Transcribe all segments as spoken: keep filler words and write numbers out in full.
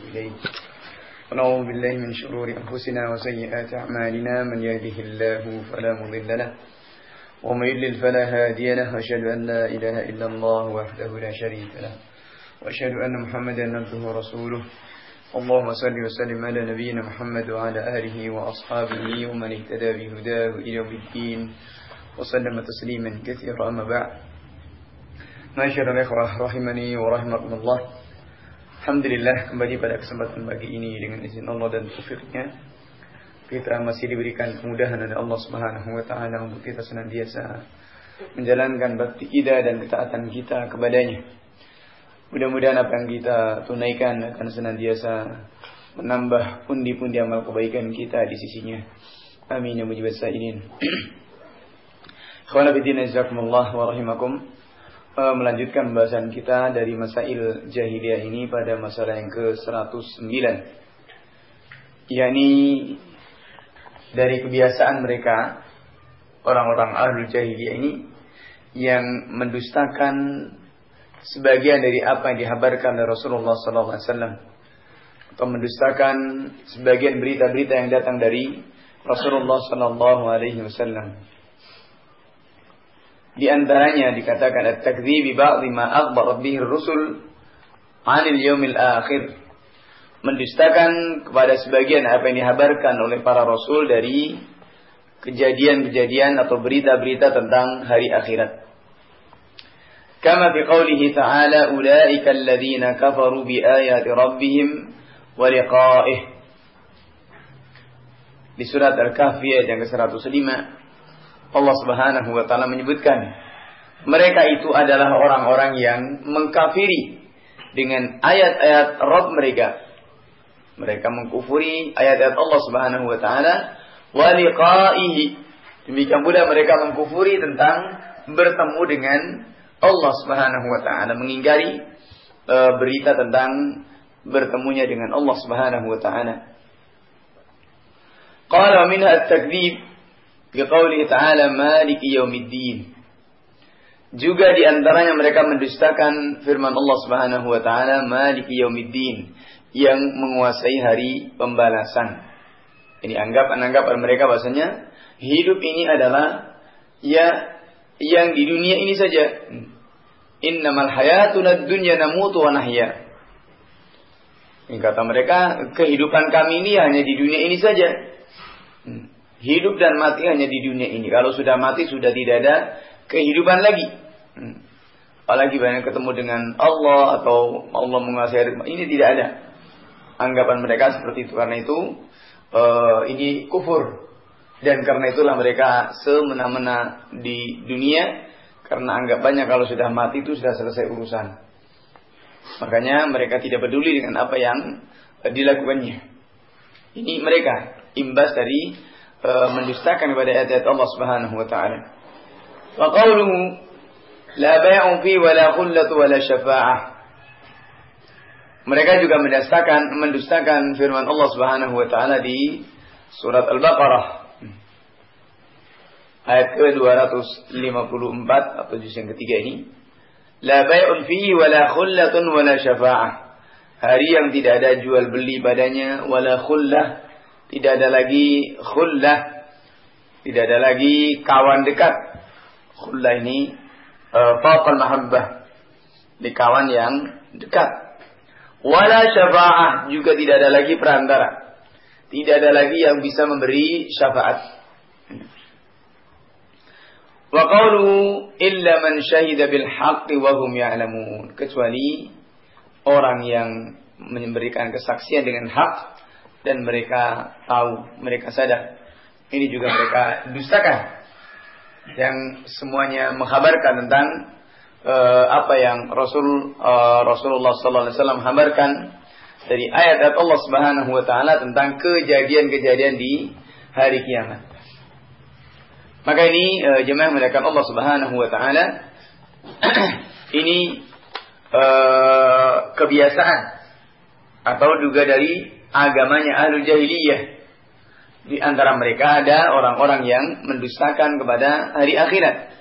إليه ونعوذ بالله من شرور أنفسنا وسيئات أعمالنا من يهده الله فلا مضل له ومن يضلل فلا هادي له وأشهد أن لا إله إلا الله وحده لا شريك له وأشهد أن محمدا عبده ورسوله اللهم صل وسلم على نبينا محمد وعلى آله وأصحابه ومن اهتدى بهداه إلى يوم الدين وسلم تسليما كثيرا أما بعد Masyaallah ikhwah rahimani wa rahimakumullah. Alhamdulillah, kembali pada kesempatan pagi ini dengan izin Allah dan taufiknya kita masih diberikan kemudahan oleh Allah Subhanahu wa taala untuk kita senantiasa menjalankan bakti kita dan ketaatan kita kepadanya. Mudah-mudahan apa yang kita tunaikan akan senantiasa menambah pundi-pundi amal kebaikan kita di sisinya. Amin ya mujibas sa'ilin. Ikhwana fillah jazakumullah wa rahimakum. Melanjutkan pembahasan kita dari masail jahiliyah ini pada masalah yang ke seratus sembilan, yakni dari kebiasaan mereka orang-orang ahlul jahiliyah ini yang mendustakan sebagian dari apa yang dihabarkan oleh Rasulullah sallallahu alaihi wasallam atau mendustakan sebagian berita-berita yang datang dari Rasulullah sallallahu alaihi wasallam. Di antaranya dikatakan at-takdzib bi ba'dhi ma akhbara bihi ar-rusul 'anil yaumil akhir, mendustakan kepada sebagian apa yang dihabarkan oleh para rasul dari kejadian-kejadian atau berita-berita tentang hari akhirat. Kama fi qoulihi ta'ala ulaika alladziina kafaru bi ayati rabbihim wa liqa'ih. Di surat Al-Kahfi ayat yang ke seratus lima Allah Subhanahu wa taala menyebutkan mereka itu adalah orang-orang yang mengkafiri dengan ayat-ayat Rabb mereka. Mereka mengkufuri ayat-ayat Allah Subhanahu wa taala wa liqa'ihi. Demikian pula mereka mengkufuri tentang bertemu dengan Allah Subhanahu wa taala, mengingkari e, berita tentang bertemunya dengan Allah Subhanahu wa taala. Qala minha at-takdzib biqaulihi ta'ala maliki yaumiddin. Juga di antaranya mereka mendustakan firman Allah Subhanahu wa taala maliki yaumiddin, yang menguasai hari pembalasan. Ini anggapan-anggapan mereka bahasanya hidup ini adalah ya yang di dunia ini saja. Innamal hayatuna dunya namutu wa nahya. Ini kata mereka, kehidupan kami ini hanya di dunia ini saja. Hidup dan mati hanya di dunia ini. Kalau sudah mati sudah tidak ada kehidupan lagi. Hmm. Apalagi banyak ketemu dengan Allah atau Allah menguasai ini, tidak ada. Anggapan mereka seperti itu. Karena itu uh, ini kufur. Dan karena itulah mereka semena-mena di dunia. Karena anggapannya kalau sudah mati itu sudah selesai urusan. Makanya mereka tidak peduli dengan apa yang uh, dilakukannya. Ini mereka imbas dari mendustakan kepada ayat-ayat Allah Subhanahu wa taala. Wa qawluhu la bay'un fi wa la khullatu wa la syafa'ah. Mereka juga mendustakan mendustakan firman Allah Subhanahu wa taala di surat Al-Baqarah ayat ke dua ratus lima puluh empat atau juz yang ketiga ini. La bay'un fi wa la khullatun wa la syafa'ah. Hari yang tidak ada jual beli padanya, wala khullah, tidak ada lagi khullah, tidak ada lagi kawan dekat. Khullah ini uh, faqal mahabbah, di kawan yang dekat. Wala syafa'ah, juga tidak ada lagi perantara, tidak ada lagi yang bisa memberi syafaat. Wa qawluhu illa man syahida bil haqqi wa hum ya'lamun, kecuali orang yang memberikan kesaksian dengan hak dan mereka tahu, mereka sadar. Ini juga mereka dustakan, yang semuanya menghabarkan tentang uh, apa yang Rasul uh, Rasulullah sallallahu alaihi wasallam habarkan dari ayat-ayat Allah Subhanahu wa taala tentang kejadian-kejadian di hari kiamat. Maka ini uh, jemaah melakukan Allah Subhanahu wa taala ini uh, kebiasaan atau juga dari agamanya ahlul jahiliyah. Di antara mereka ada orang-orang yang mendustakan kepada hari akhirat.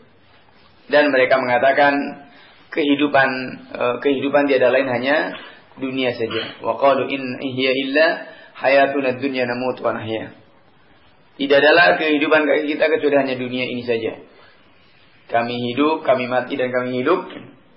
Dan mereka mengatakan kehidupan kehidupan tiada lain hanya dunia saja. Wa qalu in hiya illa hayatuna dunya namut wa nahya. Tidak adalah kehidupan kita kecuali hanya dunia ini saja. Kami hidup, kami mati dan kami hidup.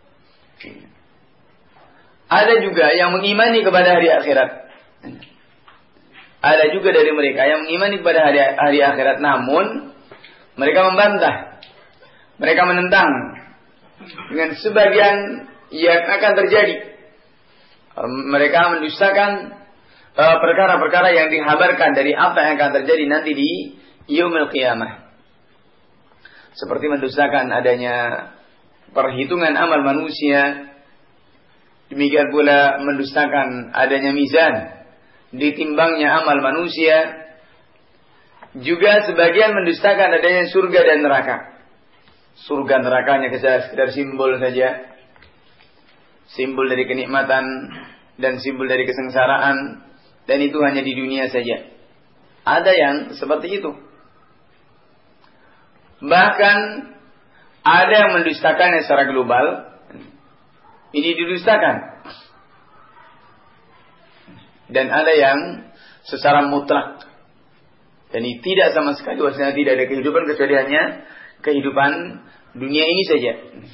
Ada juga yang mengimani kepada hari akhirat. Ada juga dari mereka yang mengimani kepada hari, hari akhirat, namun mereka membantah, mereka menentang dengan sebagian yang akan terjadi. Mereka mendustakan perkara-perkara yang dihabarkan dari apa yang akan terjadi nanti di yaumil qiyamah. Seperti mendustakan adanya perhitungan amal manusia. Demikian pula mendustakan adanya mizan, ditimbangnya amal manusia. Juga sebagian mendustakan adanya surga dan neraka. Surga nerakanya sekedar simbol saja. Simbol dari kenikmatan dan simbol dari kesengsaraan. Dan itu hanya di dunia saja. Ada yang seperti itu. Bahkan ada yang mendustakannya secara global. Ini didustakan. Dan ada yang secara mutlak. Dan ini tidak sama sekali, bahwasanya tidak ada kehidupan kecuali hanya kehidupan dunia ini saja.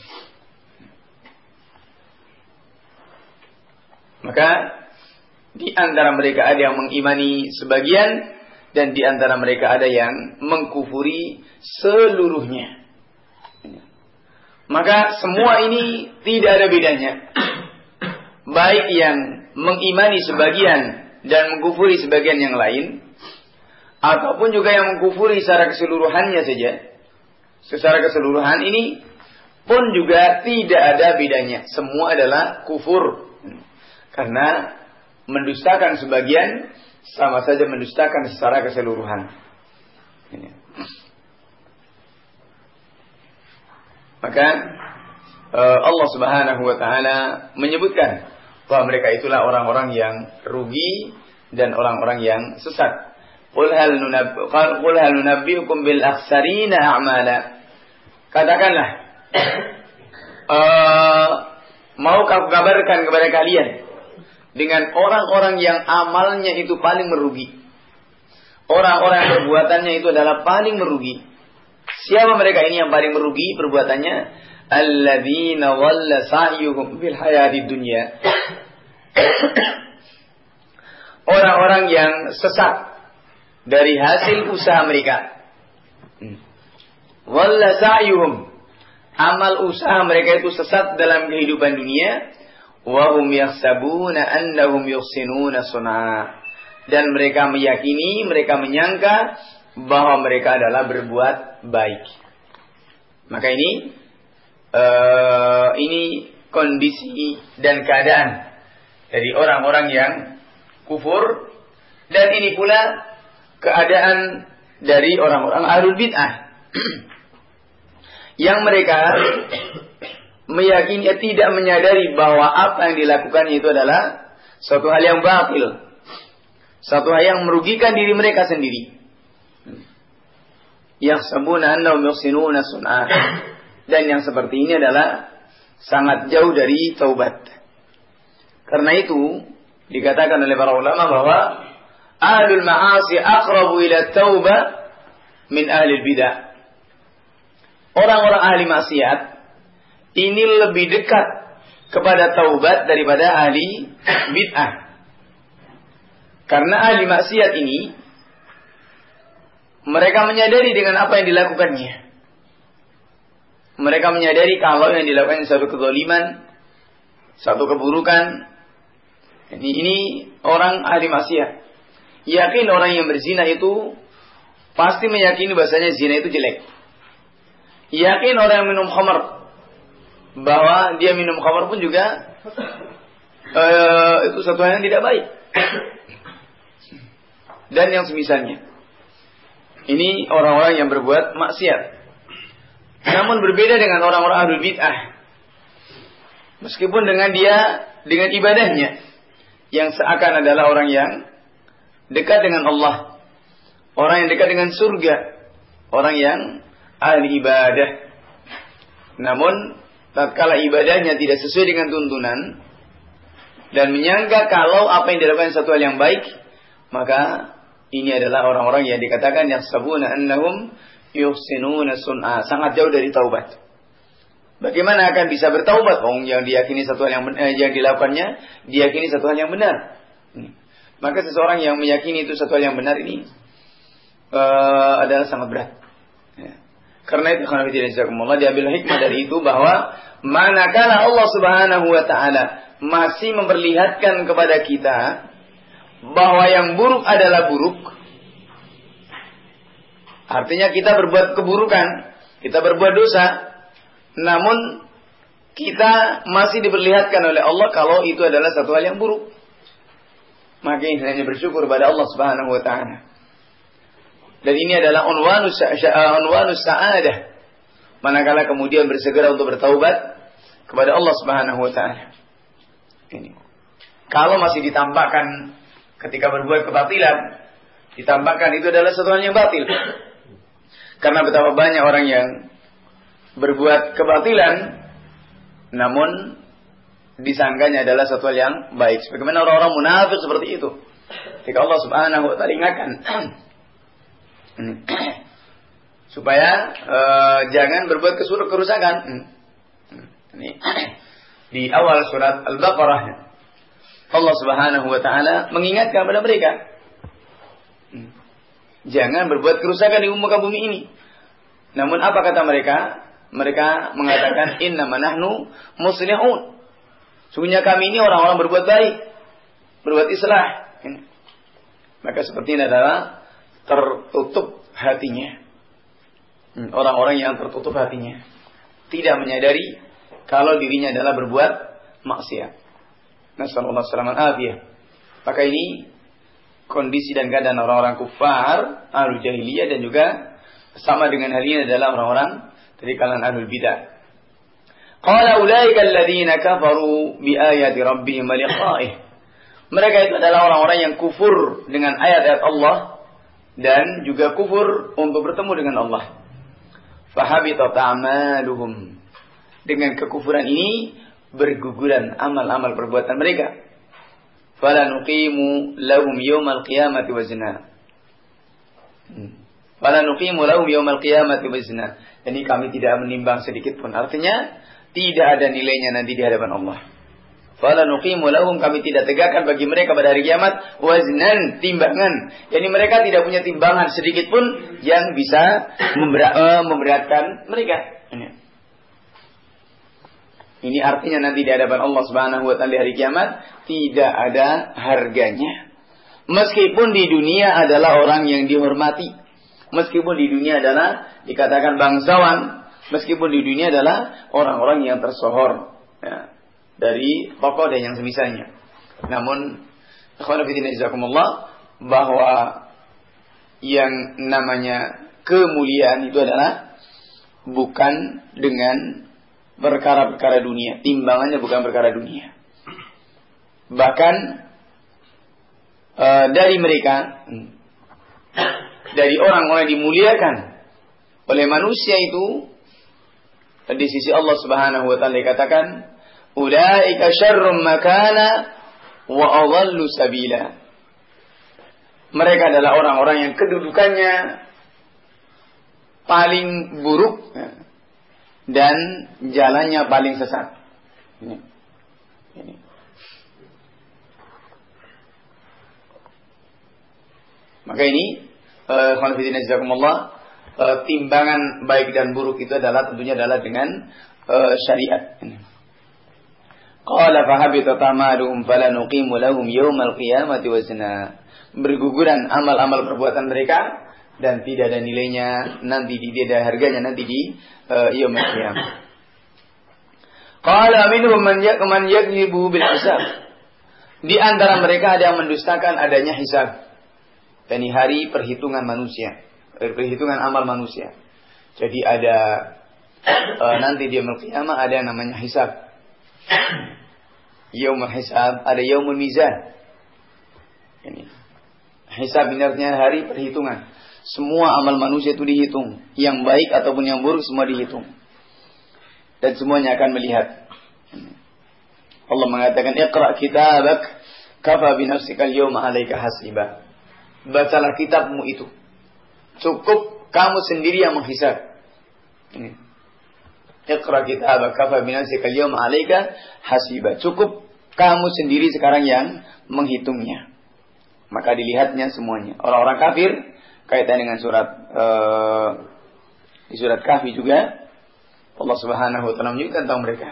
Maka di antara mereka ada yang mengimani sebagian, dan di antara mereka ada yang mengkufuri seluruhnya. Maka semua ini tidak ada bedanya. Baik yang mengimani sebagian dan mengkufuri sebagian yang lain, ataupun juga yang mengkufuri secara keseluruhannya saja. Secara keseluruhan ini pun juga tidak ada bedanya. Semua adalah kufur. Karena mendustakan sebagian sama saja mendustakan secara keseluruhan. Maka Allah Subhanahu wa taala menyebutkan bahwa mereka itulah orang-orang yang rugi dan orang-orang yang sesat. Qul hal nunabbi qul hal nunabbiukum bil akhsarina a'mala. Katakanlah, uh, mau aku kabarkan kepada kalian dengan orang-orang yang amalnya itu paling merugi. Orang-orang yang perbuatannya itu adalah paling merugi. Siapa mereka ini yang paling merugi perbuatannya? Alladzina dhalla sa'yuhum fil hayatid dunya. Orang-orang yang sesat dari hasil usaha mereka. Dhalla sa'yuhum, amal usaha mereka itu sesat dalam kehidupan dunia. Wa hum yahsabuna annahum yuhsinuna sun'a, dan mereka meyakini, mereka menyangka bahwa mereka adalah berbuat baik. Maka ini uh, ini kondisi dan keadaan dari orang-orang yang kufur, dan ini pula keadaan dari orang-orang ahlul bid'ah yang mereka meyakini, tidak menyadari bahwa apa yang dilakukannya itu adalah suatu hal yang batil, suatu hal yang merugikan diri mereka sendiri. Yahsabuna annahum yuhsinuna sun'a, dan yang seperti ini adalah sangat jauh dari taubat. Karena itu dikatakan oleh para ulama bahwa ahlul ma'asi aqrabu ila taubah min ahlil bid'ah. Orang-orang ahli maksiat ini lebih dekat kepada taubat daripada ahli bid'ah. Karena ahli maksiat ini mereka menyadari dengan apa yang dilakukannya. Mereka menyadari kalau yang dilakukan satu kezaliman, satu keburukan. Ini, ini orang ahli maksiat. Yakin orang yang berzina itu pasti meyakini bahasanya zina itu jelek. Yakin orang yang minum khamar bahwa dia minum khamar pun juga uh, itu satu hal yang tidak baik. Dan yang semisalnya. Ini orang-orang yang berbuat maksiat. Namun berbeda dengan orang-orang ahlul bid'ah. Meskipun dengan dia, dengan ibadahnya, yang seakan adalah orang yang dekat dengan Allah, orang yang dekat dengan surga, orang yang ahli ibadah. Namun tatkala ibadahnya tidak sesuai dengan tuntunan, dan menyangka kalau apa yang dilakukan satu hal yang baik, maka ini adalah orang-orang yang dikatakan yahsabuna annahum yuhsinuna sun'a, sangat jauh dari taubat. Bagaimana akan bisa bertaubat? Oh, yang diyakini satu hal yang benar, yang dilakukannya diyakini satu hal yang benar. Maka seseorang yang meyakini itu satu hal yang benar ini uh, adalah sangat berat. Ya. Karena itu karena tidak jazakumullah diambil hikmah dari itu bahwa manakala Allah Subhanahu wa taala masih memperlihatkan kepada kita bahwa yang buruk adalah buruk, artinya kita berbuat keburukan, kita berbuat dosa, namun kita masih diperlihatkan oleh Allah kalau itu adalah satu hal yang buruk, maka ini hanya bersyukur pada Allah Subhanahu wa taala. Dan ini adalah unwanus unwanus sa'adah. Manakala kemudian bersegera untuk bertaubat kepada Allah Subhanahu wa taala. Ini. Kalau masih ditampakkan ketika berbuat kebatilan, ditampakkan itu adalah satu hal yang batil. Karena betapa banyak orang yang berbuat kebatilan namun disangkanya adalah satu hal yang baik. Sebagaimana orang-orang munafik seperti itu. Ketika Allah Subhanahu wa taala ingatkan supaya uh, jangan berbuat kerusakan. Ini di awal surat Al-Baqarah Allah Subhanahu wa taala mengingatkan kepada mereka, jangan berbuat kerusakan di muka bumi ini. Namun apa kata mereka? Mereka mengatakan innama nahnu muslihun. Sungguhnya kami ini orang-orang berbuat baik, berbuat islah. Maka seperti ini adalah tertutup hatinya. Orang-orang yang tertutup hatinya tidak menyadari kalau dirinya adalah berbuat maksiat. Nasallallahu alaihi wasallam. Maka ini kondisi dan keadaan orang-orang kufar, ahlul jahiliyah, dan juga sama dengan hal ini adalah orang-orang dari kalangan ahlul bidah. Qala ulaika alladziina kafaru bi ayati rabbihim wa liqa'ih. Mereka itu adalah orang-orang yang kufur dengan ayat-ayat Allah dan juga kufur untuk bertemu dengan Allah. Fahabitat a'maluhum. Dengan kekufuran ini berguguran amal-amal perbuatan mereka. Fala nuqimu lahum yaumal qiyamati wazna. Fala nuqimu lahum yaumal qiyamati wazna. Jadi kami tidak menimbang sedikit pun. Artinya tidak ada nilainya nanti di hadapan Allah. Fala nuqimu lahum, kami tidak tegakkan bagi mereka pada hari kiamat waznan, timbangan. Jadi mereka tidak punya timbangan sedikit pun yang bisa memberat, uh, memberatkan mereka. Ini. Ini artinya nanti di hadapan Allah Subhanahu wa taala di hari kiamat tidak ada harganya. Meskipun di dunia adalah orang yang dihormati, meskipun di dunia adalah dikatakan bangsawan, meskipun di dunia adalah orang-orang yang tersohor, ya, dari tokoh dan yang semisalnya. Namun, ikhwan fillah jazakumullah, bahwa yang namanya kemuliaan itu adalah bukan dengan perkara-perkara dunia, timbangannya bukan perkara dunia. Bahkan uh, dari mereka, dari orang-orang yang dimuliakan oleh manusia itu, di sisi Allah Subhanahu wa taala dikatakan ulaika syarrum makana wa adhallu sabila. Mereka adalah orang-orang yang kedudukannya paling buruk dan jalannya paling sesat. Ini. Ini. Maka ini khana fillah jazakumullah, timbangan baik dan buruk itu adalah tentunya adalah dengan uh, syariat. Qala fahabita ta'maluhum fala nuqimu lahum yaumal qiyamati wazna. Berguguran amal-amal perbuatan mereka dan tidak ada nilainya nanti, tidak ada harganya nanti di uh, yaumul qiyamah. Qala minhum man yakman yakzibu bil hisab. Di antara mereka ada yang mendustakan adanya hisab. Ini hari perhitungan manusia, perhitungan amal manusia. Jadi ada uh, nanti di yaumul qiyamah ada yang namanya hisab. Yaumul hisab, ada yaumul mizan. Ini hisab ini artinya hari perhitungan. Semua amal manusia itu dihitung, yang baik ataupun yang buruk semua dihitung. Dan semuanya akan melihat. Allah mengatakan, "Iqra kitabak, kafa bi nafsika al-yawma 'alaika hasiba." Bacalah kitabmu itu. Cukup kamu sendiri yang menghisab. Ini. Iqra kitabak, kafa bi nafsika al-yawma 'alaika hasiba. Cukup kamu sendiri sekarang yang menghitungnya. Maka dilihatnya semuanya. Orang-orang kafir kaitan dengan surat uh, di surat Kahfi juga Allah Subhanahu wa taala menunjukkan tentang mereka.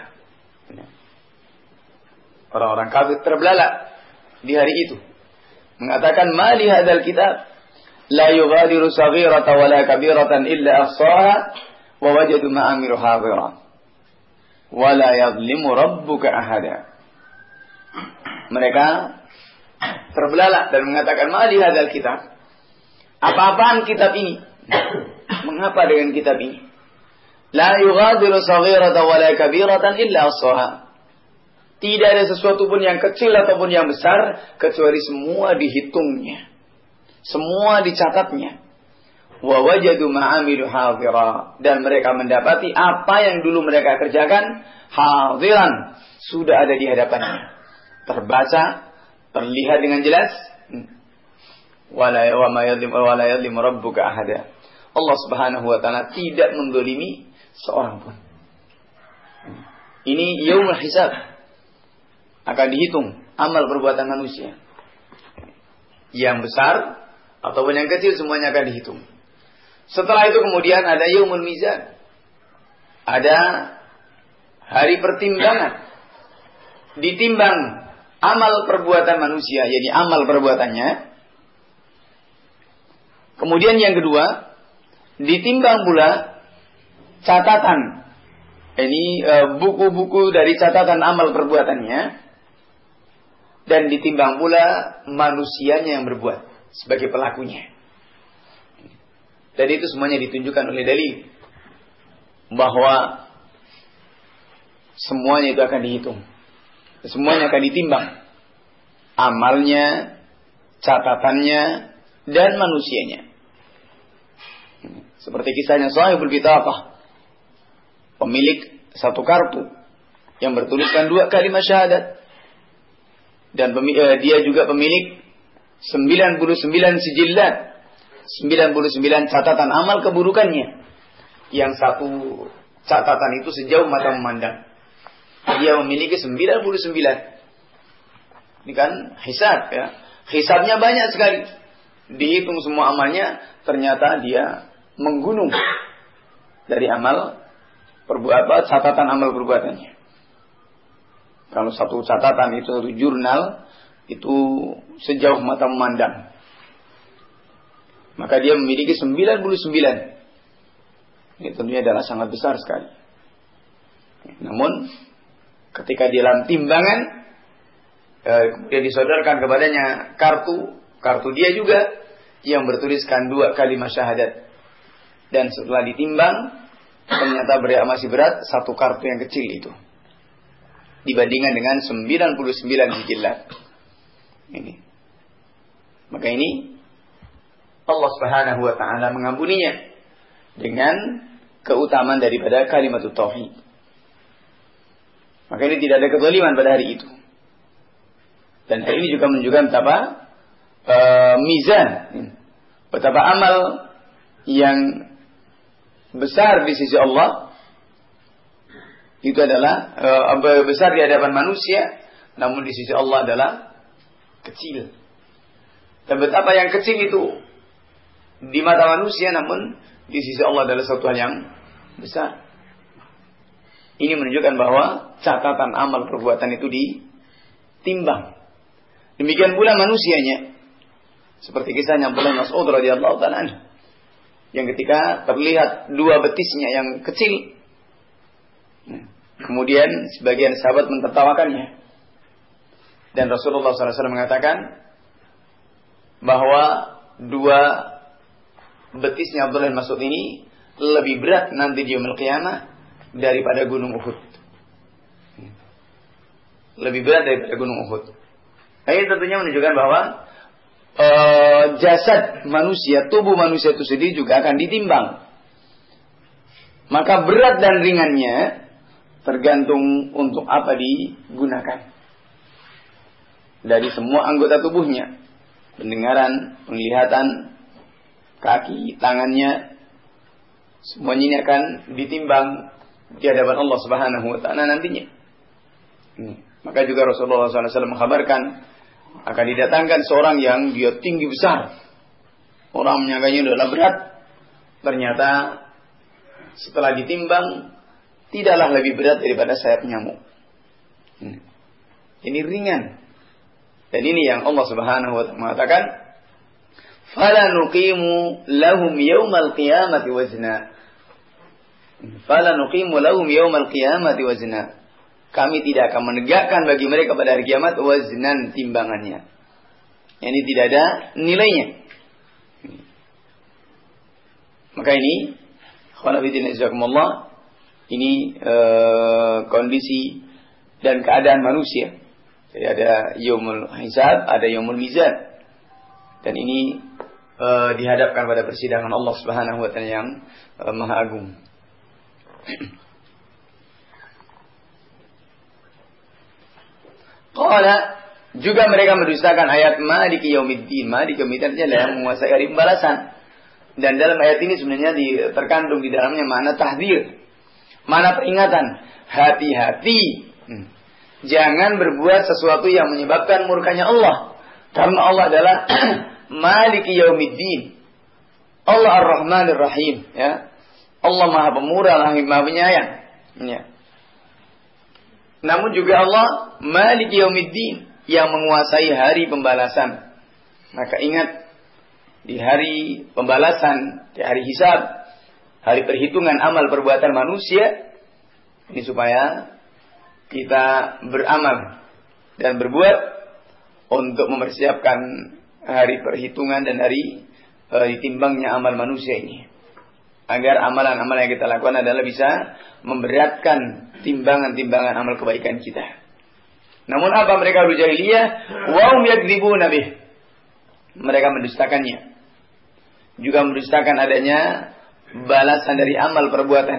Orang-orang kafir terbelalak di hari itu. Mengatakan, "Ma li hadzal kitab la yughadiru saghiratan wa la kabiratan illa ahsaha wa wajadu ma amilu hadira wa la yadhlimu rabbuka ahada." Mereka terbelalak dan mengatakan, "Ma li hadzal kitab?" Apa-apaan kitab ini? Mengapa dengan kitab ini? La yughadiru saghiratan wa la kabiratan illa ahsaha. Tidak ada sesuatu pun yang kecil ataupun yang besar kecuali semua dihitungnya. Semua dicatatnya. Wa wajadu ma'amilu hadira, dan mereka mendapati apa yang dulu mereka kerjakan hadiran, sudah ada di hadapannya. Terbaca, terlihat dengan jelas. Wala wa ma yadhlim wa la yadhlim rabbuka ahada. Allah Subhanahu wa taala tidak mendolimi seorang pun. Ini yaumul hisab. Akan dihitung amal perbuatan manusia. Yang besar ataupun yang kecil semuanya akan dihitung. Setelah itu kemudian ada yaumul mizan. Ada hari pertimbangan. Ditimbang amal perbuatan manusia, yakni amal perbuatannya. Kemudian yang kedua, ditimbang pula catatan. Ini buku-buku dari catatan amal perbuatannya. Dan ditimbang pula manusianya yang berbuat sebagai pelakunya. Dan itu semuanya ditunjukkan oleh dalil bahwa semuanya itu akan dihitung. Semuanya akan ditimbang. Amalnya, catatannya, dan manusianya. Seperti kisahnya Shahibul Bitaqah, pemilik satu kartu yang bertuliskan dua kalimat syahadat. Dan pemilik, dia juga pemilik sembilan puluh sembilan sijillat, sembilan puluh sembilan catatan amal keburukannya. Yang satu catatan itu sejauh mata memandang. Dia memiliki sembilan puluh sembilan. Ini kan hisab ya. Hisabnya banyak sekali. Dihitung semua amalnya, ternyata dia menggunung dari amal perbuatan, catatan amal perbuatannya. Kalau satu catatan itu satu jurnal itu sejauh mata memandang. Maka dia memiliki sembilan puluh sembilan. Ini tentunya adalah sangat besar sekali. Namun ketika di dalam timbangan eh, kemudian disodorkan kepadanya kartu, kartu dia juga yang bertuliskan dua kalimat syahadat. Dan setelah ditimbang ternyata berat, masih berat satu kartu yang kecil itu. Dibandingkan dengan sembilan puluh sembilan sijillat. Ini. Maka ini Allah Subhanahu wa taala mengampuninya dengan keutamaan daripada kalimat tauhid. Maka ini tidak ada kezaliman pada hari itu. Dan hari ini juga menunjukkan betapa uh, mizan, betapa amal yang besar di sisi Allah itu adalah uh, besar di hadapan manusia, namun di sisi Allah adalah kecil. Dan betapa yang kecil itu di mata manusia, namun di sisi Allah adalah suatu hal yang besar. Ini menunjukkan bahwa catatan amal perbuatan itu ditimbang. Demikian pula manusianya. Seperti kisahnya Abdullah bin Mas'ud radhiyallahu ta'ala anhu, yang ketika terlihat dua betisnya yang kecil, kemudian sebagian sahabat mentertawakannya. Dan Rasulullah shallallahu alaihi wasallam mengatakan bahwa dua betisnya Abdullah bin Mas'ud ini lebih berat nanti di yaumul qiyamah daripada gunung Uhud. Lebih berat daripada gunung Uhud. Ini tentunya menunjukkan bahwa uh, jasad manusia, tubuh manusia itu sendiri juga akan ditimbang. Maka berat dan ringannya tergantung untuk apa digunakan. Dari semua anggota tubuhnya, pendengaran, penglihatan, kaki, tangannya, semuanya ini akan ditimbang di hadapan Allah Subhanahu wa taala nantinya. Ini. Maka juga Rasulullah shallallahu alaihi wasallam mengkabarkan akan didatangkan seorang yang dia tinggi besar. Orang menyangkanya adalah berat. Ternyata setelah ditimbang tidaklah lebih berat daripada sayap nyamuk. Hmm. Ini ringan. Dan ini yang Allah Subhanahu wa taala mengatakan, "Fala nuqimu lahum yaumal qiyamati wazna." Fala nuqimu lahum yaumal qiyamati wazna. Kami tidak akan menegakkan bagi mereka pada hari kiamat waznan, timbangannya. Ini tidak ada nilainya. Maka ini khonafidin azakumullah, ini uh, kondisi dan keadaan manusia. Jadi ada yaumul hisab, ada yaumul mizan. Dan ini uh, dihadapkan pada persidangan Allah Subhanahu wa taala yang uh, Maha Agung. Qala, juga mereka mendustakan ayat Maliki Yaumiddin. Maliki Yaumiddin adalah yang menguasai hari pembalasan. Dan dalam ayat ini sebenarnya di, terkandung di dalamnya makna tahdzir, makna peringatan. Hati-hati, hmm. jangan berbuat sesuatu yang menyebabkan murkanya Allah. Karena Allah adalah Maliki Yaumiddin, Allah Ar-Rahmanir Rahim, ya. Allah Maha Pemurah, Maha Penyayang, ya. Namun juga Allah Maliki Yaumiddin, yang menguasai hari pembalasan. Maka ingat, di hari pembalasan, di hari hisab, hari perhitungan amal perbuatan manusia, ini supaya kita beramal dan berbuat untuk mempersiapkan hari perhitungan dan hari e, ditimbangnya amal manusia ini. Agar amalan-amalan yang kita lakukan adalah bisa memberatkan timbangan-timbangan amal kebaikan kita. Namun apa mereka dulu jahiliyah? Wa hum yakdzibuna bih. Mereka mendustakannya. Juga mendustakan adanya balasan dari amal perbuatan.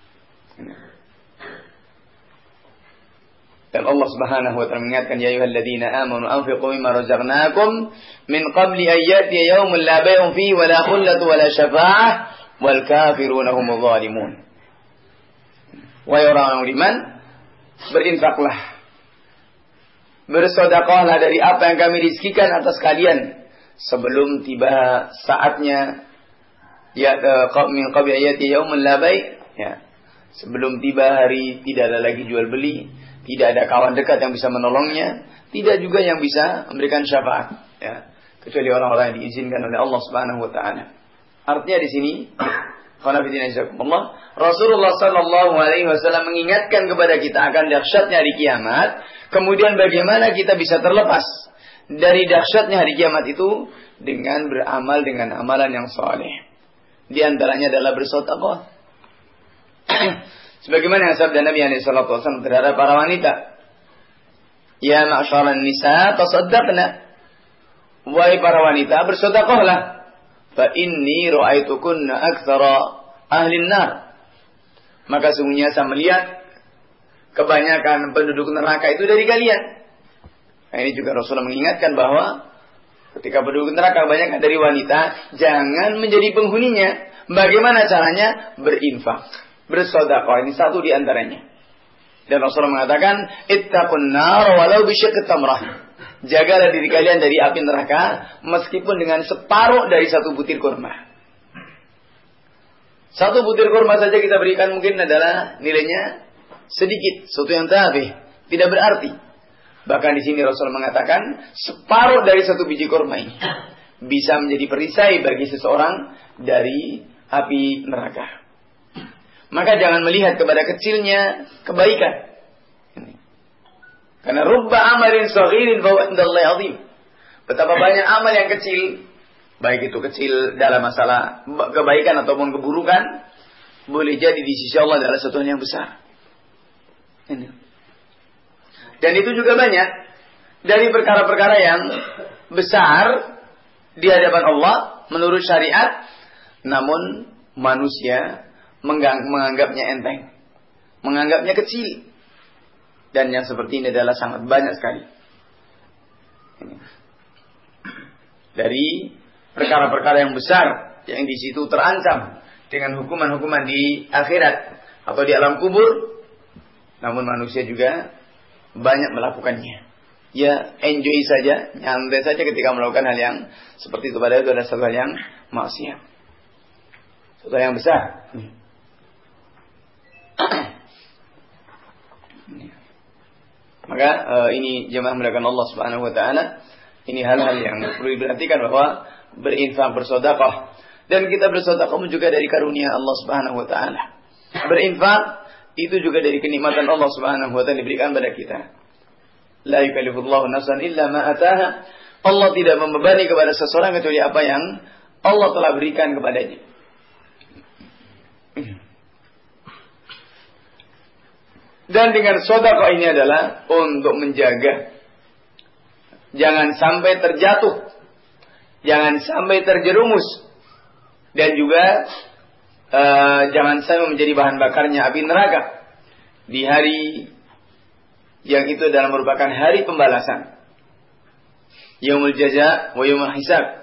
Dan Allah Subhanahu wa taala mengingatkan, ya ayyuhalladzina amanu anfiqu mimma razaqnakum min qabli an ya'tiya yawmun la bay'un fihi wa la khullatu wa la syafa'ah wal kafiruna humudz zalimun. Wahai orang beriman, berinfaklah, bersedekahlah dari apa yang kami rizkikan atas kalian sebelum tiba saatnya, ya min qabli ayati yaumun la bai', ya, sebelum tiba hari tidak ada lagi jual beli, tidak ada kawan dekat yang bisa menolongnya, tidak juga yang bisa memberikan syafaat, ya, kecuali orang-orang yang diizinkan oleh Allah Subhanahu wa taala. Artinya di sini, Rasulullah sallallahu alaihi wasallam mengingatkan kepada kita akan dahsyatnya hari kiamat, kemudian bagaimana kita bisa terlepas dari dahsyatnya hari kiamat itu dengan beramal dengan amalan yang saleh. Di antaranya adalah bersedekah. Sebagaimana yang sabda Nabi alaihi salatu wasallam terhadap para wanita, ya ma'syaran nisa tasaddaqna, wahai para wanita bersedekahlah, fa inni ra'aitukunna aktsara ahli an-nar, maka sungguhnya saya melihat kebanyakan penduduk neraka itu dari kalian. Nah, ini juga Rasulullah mengingatkan bahwa ketika penduduk neraka kebanyakan dari wanita, jangan menjadi penghuninya. Bagaimana caranya? Berinfak, bersedekah. Ini satu di antaranya. Dan Rasulullah mengatakan, ittaqun nar walau bisyiqqi tamrah. Jagalah diri kalian dari api neraka meskipun dengan separuh dari satu butir kurma. Satu butir kurma saja kita berikan mungkin adalah nilainya sedikit, sesuatu yang tafih, tidak berarti. Bahkan di sini Rasul mengatakan separuh dari satu biji kurma ini bisa menjadi perisai bagi seseorang dari api neraka. Maka jangan melihat kepada kecilnya kebaikan. Karena rubba amalin saghirin fa indallahi azim. Betapa banyak amal yang kecil, baik itu kecil dalam masalah kebaikan ataupun keburukan, boleh jadi di sisi Allah adalah sesuatu yang besar. Ini. Dan itu juga banyak dari perkara-perkara yang besar di hadapan Allah menurut syariat, namun manusia menganggapnya enteng. menganggapnya kecil. Dan yang seperti ini adalah sangat banyak sekali. Dari perkara-perkara yang besar yang di situ terancam dengan hukuman-hukuman di akhirat atau di alam kubur, namun manusia juga banyak melakukannya. Ya, enjoy saja, nyantai saja ketika melakukan hal yang seperti itu, padahal itu adalah satu hal yang maksiat, satu hal yang besar. Maka uh, ini jemaah melakukan Allah Subhanahu Wa Taala. Ini hal-hal yang perlu diperhatikan, bahwa berinfak, bersedekah, dan kita bersedekah juga dari karunia Allah Subhanahu Wa Taala. Berinfak itu juga dari kenikmatan Allah Subhanahu Wa Taala diberikan pada kita. La yukallifullahu nafsan illa ma ataha. Allah tidak membebani kepada seseorang kecuali apa yang Allah telah berikan kepadanya. Dan dengan sedekah ini adalah untuk menjaga, jangan sampai terjatuh, jangan sampai terjerumus, dan juga uh, jangan sampai menjadi bahan bakarnya api neraka di hari yang itu adalah merupakan hari pembalasan, yaumul jaza wa yaumul hisab,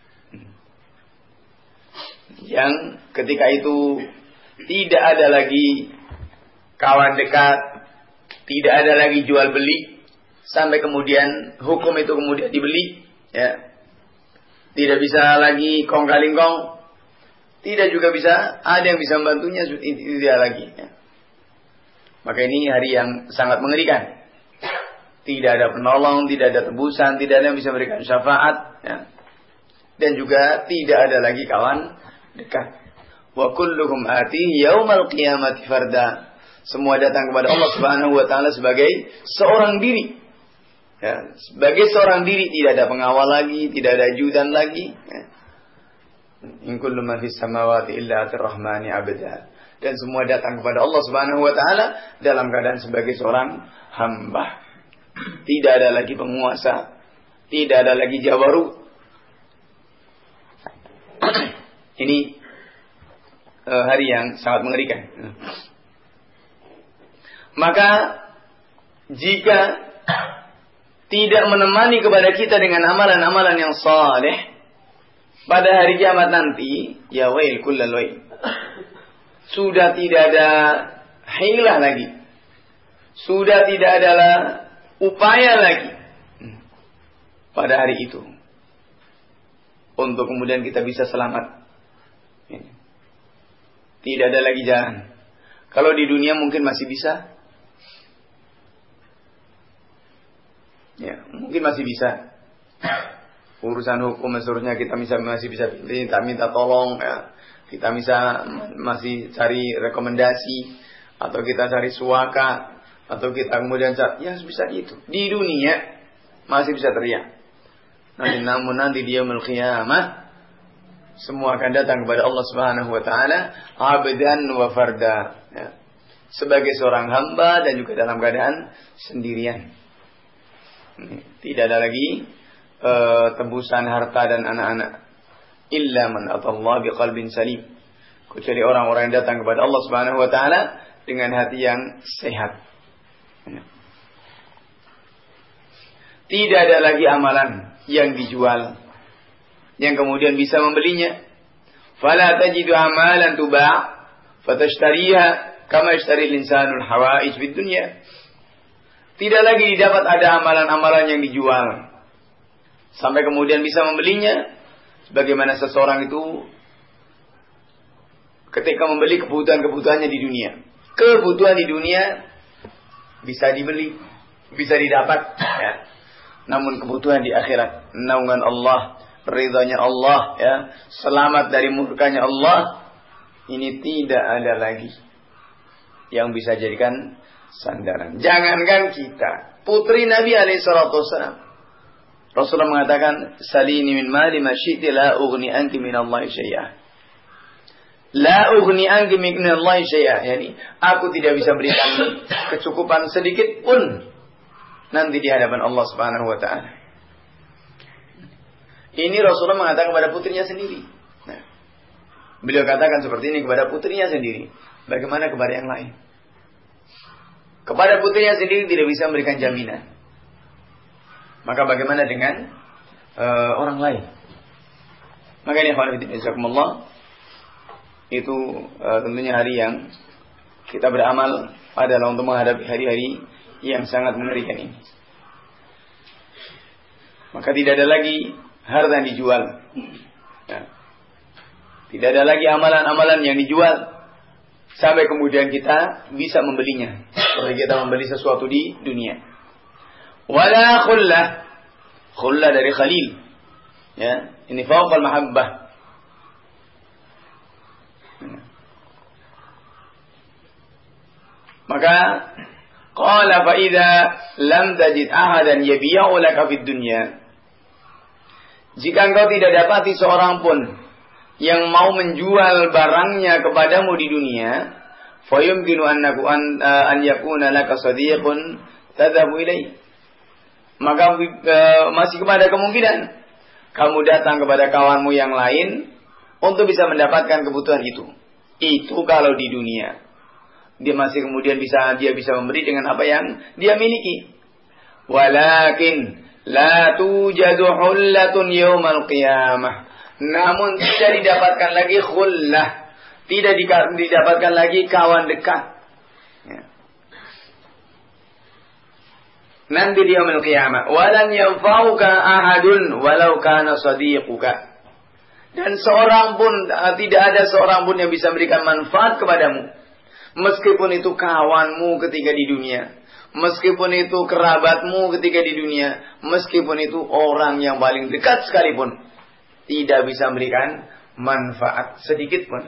yang ketika itu tidak ada lagi kawan dekat, tidak ada lagi jual beli, sampai kemudian hukum itu kemudian dibeli, ya. Tidak bisa lagi kong kaling kong, tidak juga bisa ada yang bisa membantunya, tidak lagi, ya. Maka ini hari yang sangat mengerikan. Tidak ada penolong, tidak ada tebusan, tidak ada yang bisa memberikan syafaat, ya. Dan juga tidak ada lagi kawan dekat. Wa kulluhum atihi yaumal qiyamati farda. Semua datang kepada Allah Subhanahu Wa Taala sebagai seorang diri, ya. Sebagai seorang diri, tidak ada pengawal lagi, tidak ada ajudan lagi, ya. In kullu ma fis samawati illa atir-rahmani abda. Dan semua datang kepada Allah Subhanahu Wa Taala dalam keadaan sebagai seorang hamba. Tidak ada lagi penguasa, tidak ada lagi jabarut. Ini uh, hari yang sangat mengerikan. Maka jika tidak menemani kepada kita dengan amalan-amalan yang saleh pada hari kiamat nanti, ya wail kullal wail. Sudah tidak ada hilah lagi. Sudah tidak ada upaya lagi pada hari itu untuk kemudian kita bisa selamat. Tidak ada lagi jalan. Kalau di dunia mungkin masih bisa, ya, mungkin masih bisa. Urusan hukum dan seterusnya kita bisa masih bisa minta minta tolong, ya. Kita bisa masih cari rekomendasi, atau kita cari suaka, atau kita kemudian cari, ya bisa itu. Di dunia masih bisa teriak. Nanti namun nanti di yaumul qiyamah semua akan datang kepada Allah Subhanahu Wa Taala abdan wa farda, ya. Sebagai seorang hamba dan juga dalam keadaan sendirian. Tidak ada lagi uh, tebusan harta dan anak-anak. Illa man atallaha biqalbin salim. Kecuali orang-orang yang datang kepada Allah Subhanahu Wa Taala dengan hati yang sehat. Tidak ada lagi amalan yang dijual yang kemudian bisa membelinya. Fala tajidu amalan tuba' fatashtariha kama yashtari al-insanul hawaij fid dunya. Tidak lagi didapat ada amalan-amalan yang dijual sampai kemudian bisa membelinya, sebagaimana seseorang itu ketika membeli kebutuhan-kebutuhannya di dunia. Kebutuhan di dunia bisa dibeli, bisa didapat, ya. Namun kebutuhan di akhirat, naungan Allah, ridhanya Allah, ya, selamat dari murkanya Allah, ini tidak ada lagi yang bisa jadikan sandaran. Jangankan kita, putri Nabi alaihi salatu wasallam, Rasulullah mengatakan, salini min mali ma syi'ti la ughni anki min Allah syai'a. La ughni anki min Allah syai'a. Yani, aku tidak bisa berikan kecukupan sedikit pun nanti di hadapan Allah Subhanahu Wa Taala. Ini Rasulullah mengatakan kepada putrinya sendiri. Nah, beliau katakan seperti ini kepada putrinya sendiri. Bagaimana kepada yang lain? kepada putrinya sendiri tidak bisa memberikan jaminan. Maka bagaimana dengan uh, orang lain? Maka ini alhamdulillah itu uh, tentunya hari yang kita beramal adalah untuk menghadapi hari-hari yang sangat mengerikan ini. Maka tidak ada lagi harta yang dijual. Ya. Tidak ada lagi amalan-amalan yang dijual sampai kemudian kita bisa membelinya. Seperti kita membeli sesuatu di dunia. Wala khullah. Khullah dari khalil. Ya, ini fawqal mahabbah. Maka qala fa idza lam tajid ahadan yabi'u laka fid dunya. Jika engkau tidak dapati seorang pun yang mau menjual barangnya kepadamu di dunia, fa yumkinu annaku an, an yakuna laka sadiqun tadhabu ilaihi. Maka uh, masih kepada kemungkinan kamu datang kepada kawanmu yang lain untuk bisa mendapatkan kebutuhan itu. Itu kalau di dunia. Dia masih kemudian bisa dia bisa memberi dengan apa yang dia miliki. Walakin la tujadu hullatun yaumal qiyamah. Namun tidak didapatkan lagi khullah, tidak didapatkan lagi kawan dekat. Ya. Nanti di yaumil qiyamah, walan yanfa'uka ahadun walau kana sadiquka. Dan seorang pun tidak ada seorang pun yang bisa memberikan manfaat kepadamu. Meskipun itu kawanmu ketika di dunia, meskipun itu kerabatmu ketika di dunia, meskipun itu orang yang paling dekat sekalipun, tidak bisa memberikan manfaat sedikit pun.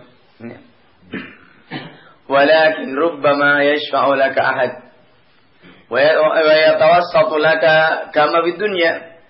Walakin rubbama yashfa'u laka ahad wa yatawassatu laka kama fid dunya.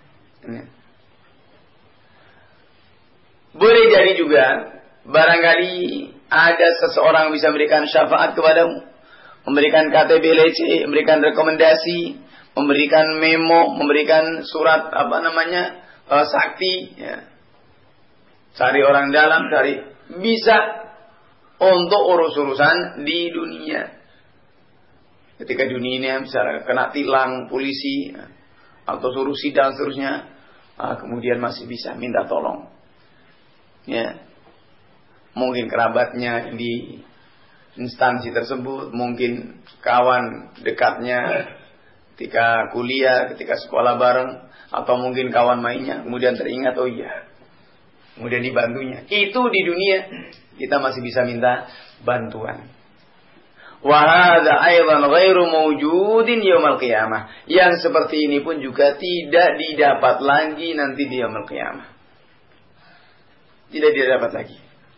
Boleh jadi juga barangkali ada seseorang bisa memberikan syafaat kepadamu, memberikan K T B L C, memberikan rekomendasi, memberikan memo, memberikan surat apa namanya uh, sakti, ya. Cari orang dalam, cari bisa untuk urus-urusan di dunia. Ketika dunia ini bisa kena tilang polisi ya, atau suruh sidang seterusnya, uh, kemudian masih bisa minta tolong, ya. Mungkin kerabatnya di instansi tersebut, mungkin kawan dekatnya ketika kuliah, ketika sekolah bareng, atau mungkin kawan mainnya, kemudian teringat, oh iya, kemudian dibantunya. Itu di dunia kita masih bisa minta bantuan. Wa hadza aidan ghairu mawjudin yaumil qiyamah. Yang seperti ini pun juga tidak didapat lagi nanti di yaumil qiyamah. Tidak didapat lagi.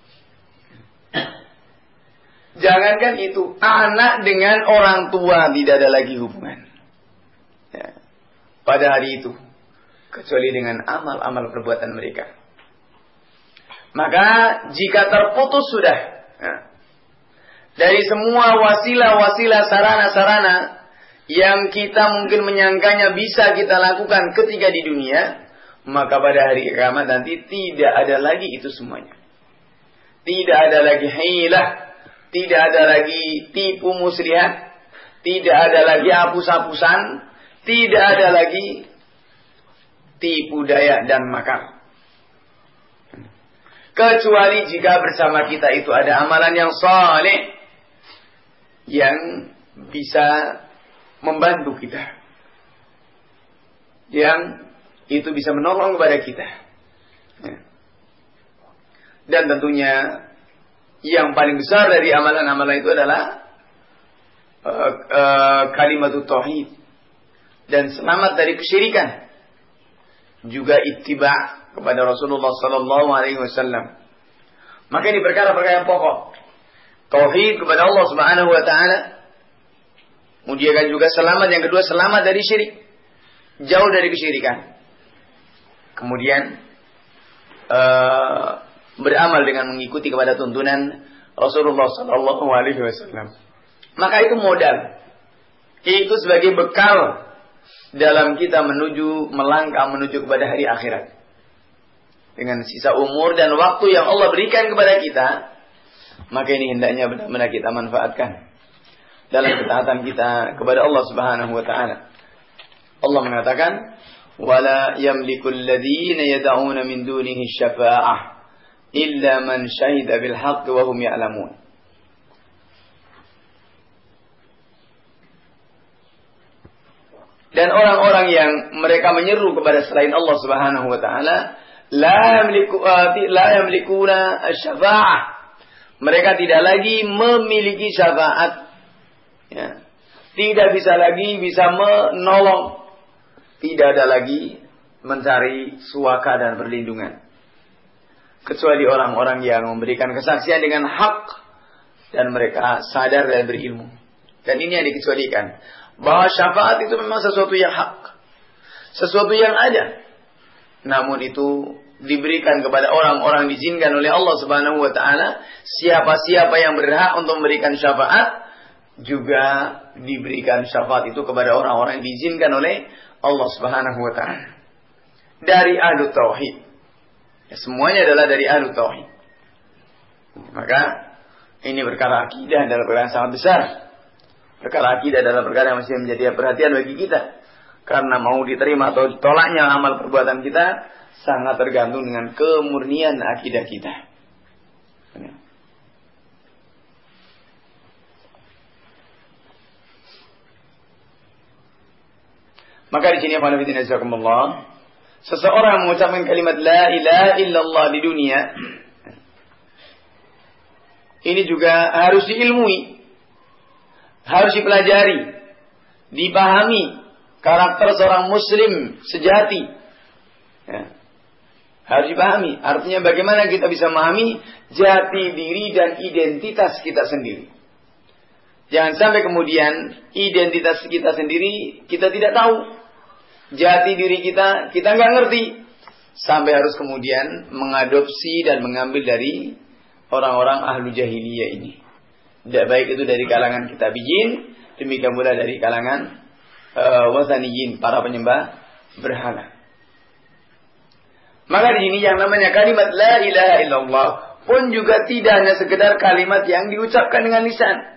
Jangankan itu, anak dengan orang tua tidak ada lagi hubungan ya, pada hari itu, kecuali dengan amal-amal perbuatan mereka. Maka jika terputus sudah ya, dari semua wasilah-wasilah, sarana-sarana yang kita mungkin menyangkanya bisa kita lakukan ketika di dunia, maka pada hari kiamat nanti tidak ada lagi itu semuanya. Tidak ada lagi hilah, tidak ada lagi tipu muslihat, tidak ada lagi hapus-hapusan, tidak ada lagi tipu daya dan makar. Kecuali jika bersama kita itu ada amalan yang saleh yang bisa membantu kita, yang itu bisa menolong kepada kita. Dan tentunya yang paling besar dari amalan-amalan itu adalah uh, uh, kalimatut tauhid dan selamat dari kesyirikan, juga ittiba kepada Rasulullah sallallahu alaihi wasallam. Maka ini perkara-perkara yang pokok. Tauhid kepada Allah Subhanahu wa taala. Kemudian juga selamat, yang kedua selamat dari syirik, jauh dari kesyirikan. Kemudian uh, beramal dengan mengikuti kepada tuntunan Rasulullah sallallahu alaihi wasallam. Maka itu modal. Itu sebagai bekal dalam kita menuju melangkah menuju kepada hari akhirat. Dengan sisa umur dan waktu yang Allah berikan kepada kita, maka ini hendaknya benar-benar kita manfaatkan. dalam ketaatan kita kepada Allah Subhanahu wa taala. Allah mengatakan, "Wala yamliku alladhina yad'una min dunihi syafa'ah illa man syahida bil haqqi wa hum ya'lamun." Dan orang-orang yang mereka menyeru kepada selain Allah Subhanahu wa taala, la yamliku la yamlikuna asy-syafa'ah. Mereka tidak lagi memiliki syafaat. Ya. Tidak bisa lagi bisa menolong. Tidak ada lagi mencari suaka dan perlindungan. Kecuali orang-orang yang memberikan kesaksian dengan hak dan mereka sadar dan berilmu. Dan ini yang dikecualikan. Bahwa syafaat itu memang sesuatu yang hak. Sesuatu yang ada. Namun itu diberikan kepada orang-orang diizinkan oleh Allah Subhanahu wa taala. Siapa-siapa yang berhak untuk memberikan syafaat juga diberikan syafaat itu kepada orang-orang yang diizinkan oleh Allah Subhanahu wa taala. Dari ahlu tauhid. Ya, semuanya adalah dari ahlu tauhid. Maka ini perkara akidah adalah perkara yang sangat besar. Perkara akidah adalah perkara yang mesti menjadi perhatian bagi kita. Karena mau diterima atau ditolaknya amal perbuatan kita sangat tergantung dengan kemurnian akidah kita. Maka di sini apa nabi Allah, seseorang mengucapkan kalimat la ilaha illallah di dunia, ini juga harus diilmui, harus dipelajari, dipahami karakter seorang muslim sejati. Ya. Harus dipahami. Artinya bagaimana kita bisa memahami jati diri dan identitas kita sendiri. Jangan sampai kemudian identitas kita sendiri kita tidak tahu. Jati diri kita kita nggak ngerti. Sampai harus kemudian mengadopsi dan mengambil dari orang-orang ahlu jahiliyah ini. Tidak baik itu dari kalangan kitabiyin, demikian pula dari kalangan uh, wasaniyin, para penyembah berhala. Maka di sini yang namanya kalimat la ilaha illallah pun juga tidak hanya sekedar kalimat yang diucapkan dengan lisan.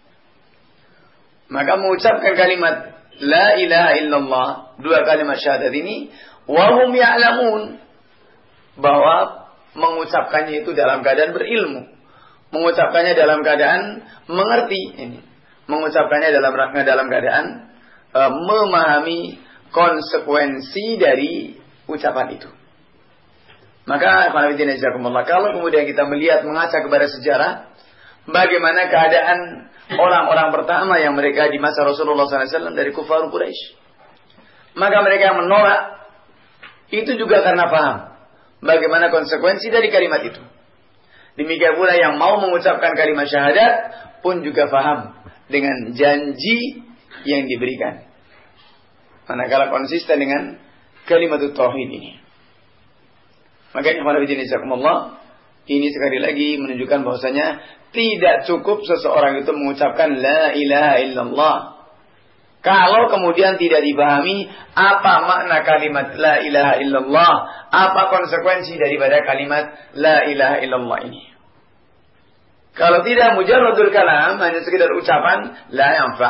Maka mengucapkan kalimat la ilaha illallah, dua kalimat syahadat ini, wa hum ya'lamun, bahwa mengucapkannya itu dalam keadaan berilmu, mengucapkannya dalam keadaan mengerti ini, mengucapkannya dalam dalam keadaan uh, memahami konsekuensi dari ucapan itu. Maka kalau kemudian kita melihat mengaca kepada sejarah, bagaimana keadaan orang-orang pertama yang mereka di masa Rasulullah shallallahu alaihi wasallam dari kufar Quraisy, maka mereka yang menolak itu juga karena paham bagaimana konsekuensi dari kalimat itu. Demikian pula yang mau mengucapkan kalimat syahadat pun juga paham dengan janji yang diberikan, manakala konsisten dengan kalimat tauhid ini. Maka ini sekali lagi menunjukkan bahwasanya tidak cukup seseorang itu mengucapkan la ilaha illallah kalau kemudian tidak dipahami apa makna kalimat la ilaha illallah, apa konsekuensi daripada kalimat la ilaha illallah ini. Kalau tidak mujarradul kalam, hanya sekedar ucapan, la yanfa,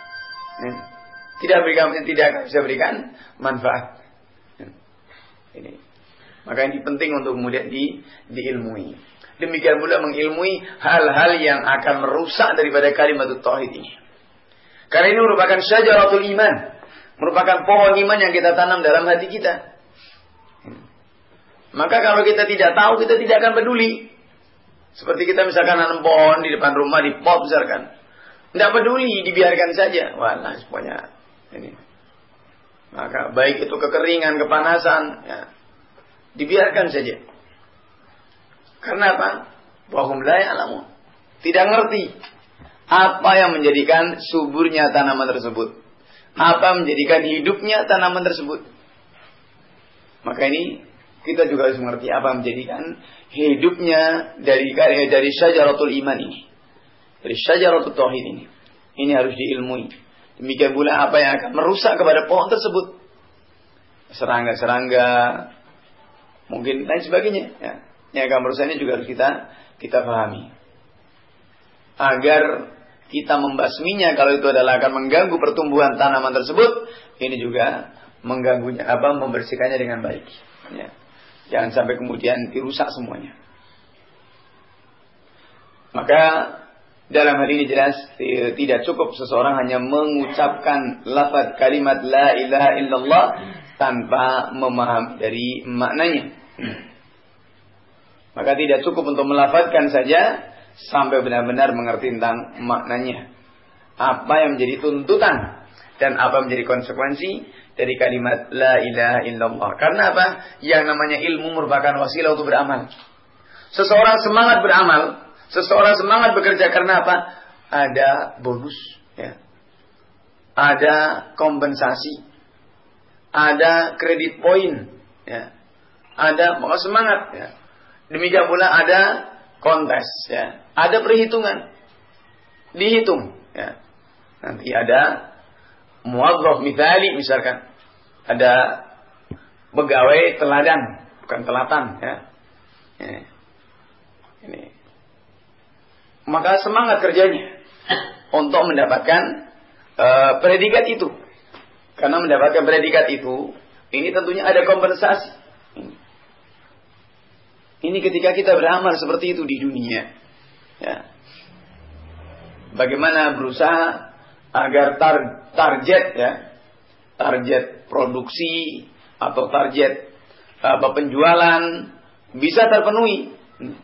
tidak berikan, tidak bisa berikan manfaat. Ini. Maka ini penting untuk kemudian di, diilmui. Demikian pula mengilmui hal-hal yang akan merusak daripada kalimat tauhid ini. Karena ini merupakan syajaratul iman, merupakan pohon iman yang kita tanam dalam hati kita. Maka kalau kita tidak tahu, kita tidak akan peduli. Seperti kita misalkan nanam pohon di depan rumah, di pot misalkan, tidak peduli, dibiarkan saja. Walah, semuanya ini. Maka baik itu kekeringan, kepanasan, ya, dibiarkan saja. Karena apa? Wahum la ya'lamun. Tidak ngerti apa yang menjadikan suburnya tanaman tersebut, apa menjadikan hidupnya tanaman tersebut. Maka ini kita juga harus mengerti apa menjadikan hidupnya dari dari syajaratul iman ini, dari syajaratul tauhid ini. Ini harus diilmui. Demikian pula apa yang akan merusak kepada pohon tersebut, serangga-serangga, mungkin lain sebagainya, ya. Yang akan merusaknya juga harus kita kita pahami, agar kita membasminya kalau itu adalah akan mengganggu pertumbuhan tanaman tersebut, ini juga mengganggunya, apa, membersihkannya dengan baik. Ya. Jangan sampai kemudian dirusak semuanya. Maka dalam hal ini jelas tidak cukup seseorang hanya mengucapkan lafaz kalimat la ilaha illallah tanpa memahami dari maknanya. Maka tidak cukup untuk melafazkan saja sampai benar-benar mengerti tentang maknanya. Apa yang menjadi tuntutan dan apa yang menjadi konsekuensi dari kalimat la ilaha illallah. Karena apa? Yang namanya ilmu merupakan wasilah untuk beramal. Seseorang semangat beramal, seseorang semangat bekerja karena apa? Ada bonus, ya. Ada kompensasi, ada kredit poin, ya. Ada maka semangat, ya. Demikian pula ada kontes, ya. Ada perhitungan, dihitung, ya. Nanti ada muadzaf mithali misalkan, ada pegawai teladan, bukan telatan, ya. Ini. Ini. Maka semangat kerjanya untuk mendapatkan uh, predikat itu. Karena mendapatkan predikat itu, ini tentunya ada kompensasi. Ini, ini ketika kita beramal seperti itu di dunia, ya. Bagaimana berusaha agar tar, target, ya, target produksi atau target apa penjualan bisa terpenuhi.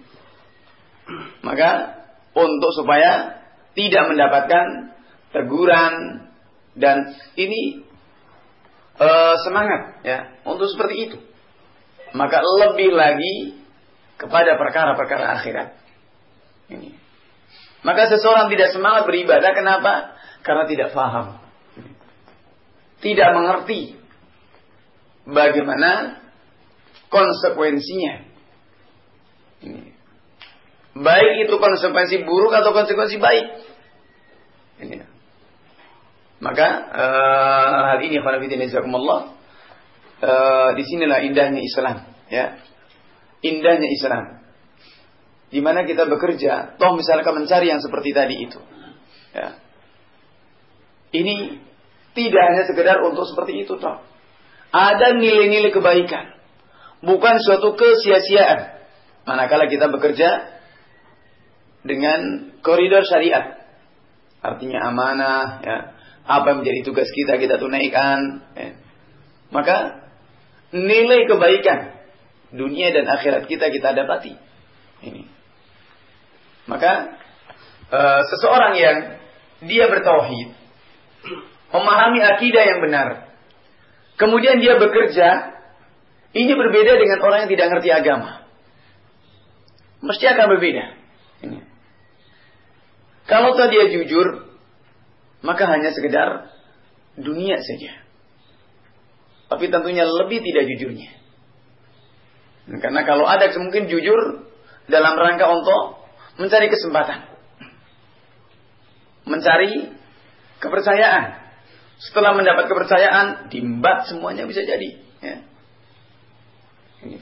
Maka untuk supaya tidak mendapatkan teguran dan ini e, semangat, ya, untuk seperti itu. Maka lebih lagi kepada perkara-perkara akhirat. Ini. Maka seseorang tidak semangat beribadah, kenapa? Karena tidak paham, tidak mengerti bagaimana konsekuensinya. Ini. Baik itu konsekuensi buruk atau konsekuensi baik. Ini. Maka uh, hal ini khonafidin jazakumullah, uh, disinilah indahnya Islam, ya. Indahnya Islam, di mana kita bekerja, toh misalkan mencari yang seperti tadi itu, ya. Ini tidak hanya sekedar untuk seperti itu, toh. Ada nilai-nilai kebaikan, bukan suatu kesia-siaan. Manakala kita bekerja dengan koridor syariat, artinya amanah, ya, apa yang menjadi tugas kita kita tunaikan, ya. Maka nilai kebaikan dunia dan akhirat kita kita dapati. Ini. Maka uh, seseorang yang dia bertauhid, memahami akidah yang benar, kemudian dia bekerja, ini berbeda dengan orang yang tidak ngerti agama. Mesti akan berbeda. Ini. Kalau tadi dia jujur, maka hanya sekedar dunia saja. Tapi tentunya lebih tidak jujurnya. Karena kalau ada mungkin jujur dalam rangka untuk mencari kesempatan, mencari kepercayaan. Setelah mendapat kepercayaan, diembat semuanya bisa jadi. Ya. Ini.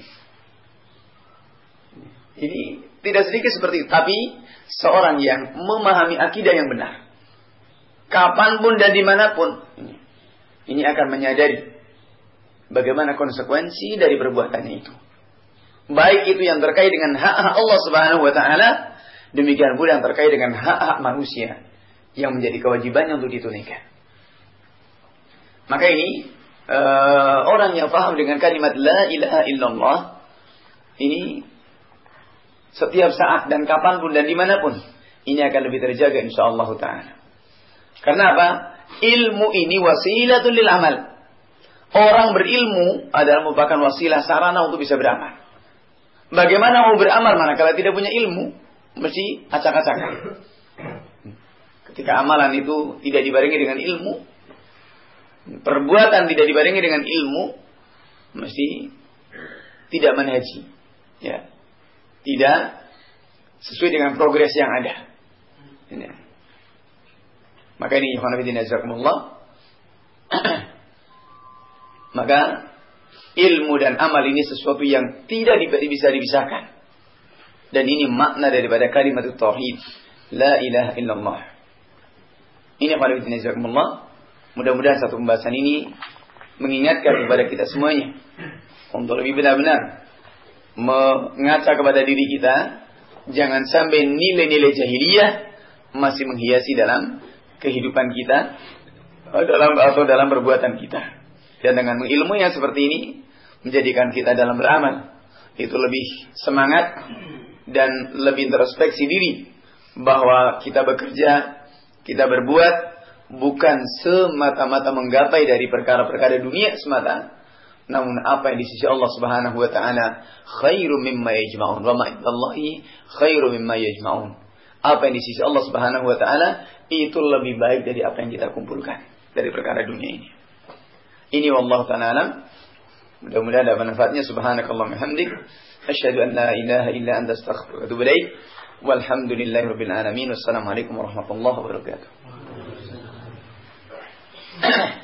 Ini tidak sedikit seperti itu. Tapi seorang yang memahami akidah yang benar, kapanpun dan dimanapun, ini, ini akan menyadari bagaimana konsekuensi dari perbuatannya itu. Baik itu yang terkait dengan hak-hak Allah Subhanahu wa Ta'ala, demikian pula yang terkait dengan hak-hak manusia yang menjadi kewajibannya untuk ditunaikan. Maka ini uh, orang yang paham dengan kalimat la ilaha illallah, ini setiap saat dan kapanpun dan dimanapun, ini akan lebih terjaga insyaallah ta'ala. Karena apa? Ilmu ini wasilatul lil amal. Orang berilmu adalah merupakan wasilah sarana untuk bisa beramal. Bagaimana mau beramal manakala tidak punya ilmu? Mesti acak-acakan. Ketika amalan itu tidak dibarengi dengan ilmu, perbuatan tidak dibarengi dengan ilmu, mesti tidak manhaji, ya, tidak sesuai dengan progres yang ada. Ini. Maka ini khonafidina jazakumullah. Maka ilmu dan amal ini sesuatu yang tidak bisa dipisahkan. Dan ini makna daripada kalimat tauhid, la ilaha illallah. Ini khairuddinajakumullah. Mudah-mudahan satu pembahasan ini mengingatkan kepada kita semuanya untuk lebih benar-benar mengaca kepada diri kita, jangan sampai nilai-nilai jahiliyah masih menghiasi dalam kehidupan kita dalam atau dalam perbuatan kita. Dan dengan ilmu yang seperti ini menjadikan kita dalam beramal itu lebih semangat dan lebih introspeksi diri bahwa kita bekerja, kita berbuat bukan semata-mata menggapai dari perkara-perkara dunia semata, namun apa yang di sisi Allah Subhanahu wa taala khairum mimma yajma'un wa ma indallahi khairum mimma yajma'un. Apa yang di sisi Allah Subhanahu wa taala itu lebih baik dari apa yang kita kumpulkan dari perkara dunia ini. Ini wallahu ta'ala alam. Mudah-mudahan ada manfaatnya. Subhanakallahumma hamdik, asyhadu an la ilaha illa anta astaghfiruka wa atubu ilaik. Walhamdulillahirabbil alamin. Wassalamualaikum warahmatullahi wabarakatuh.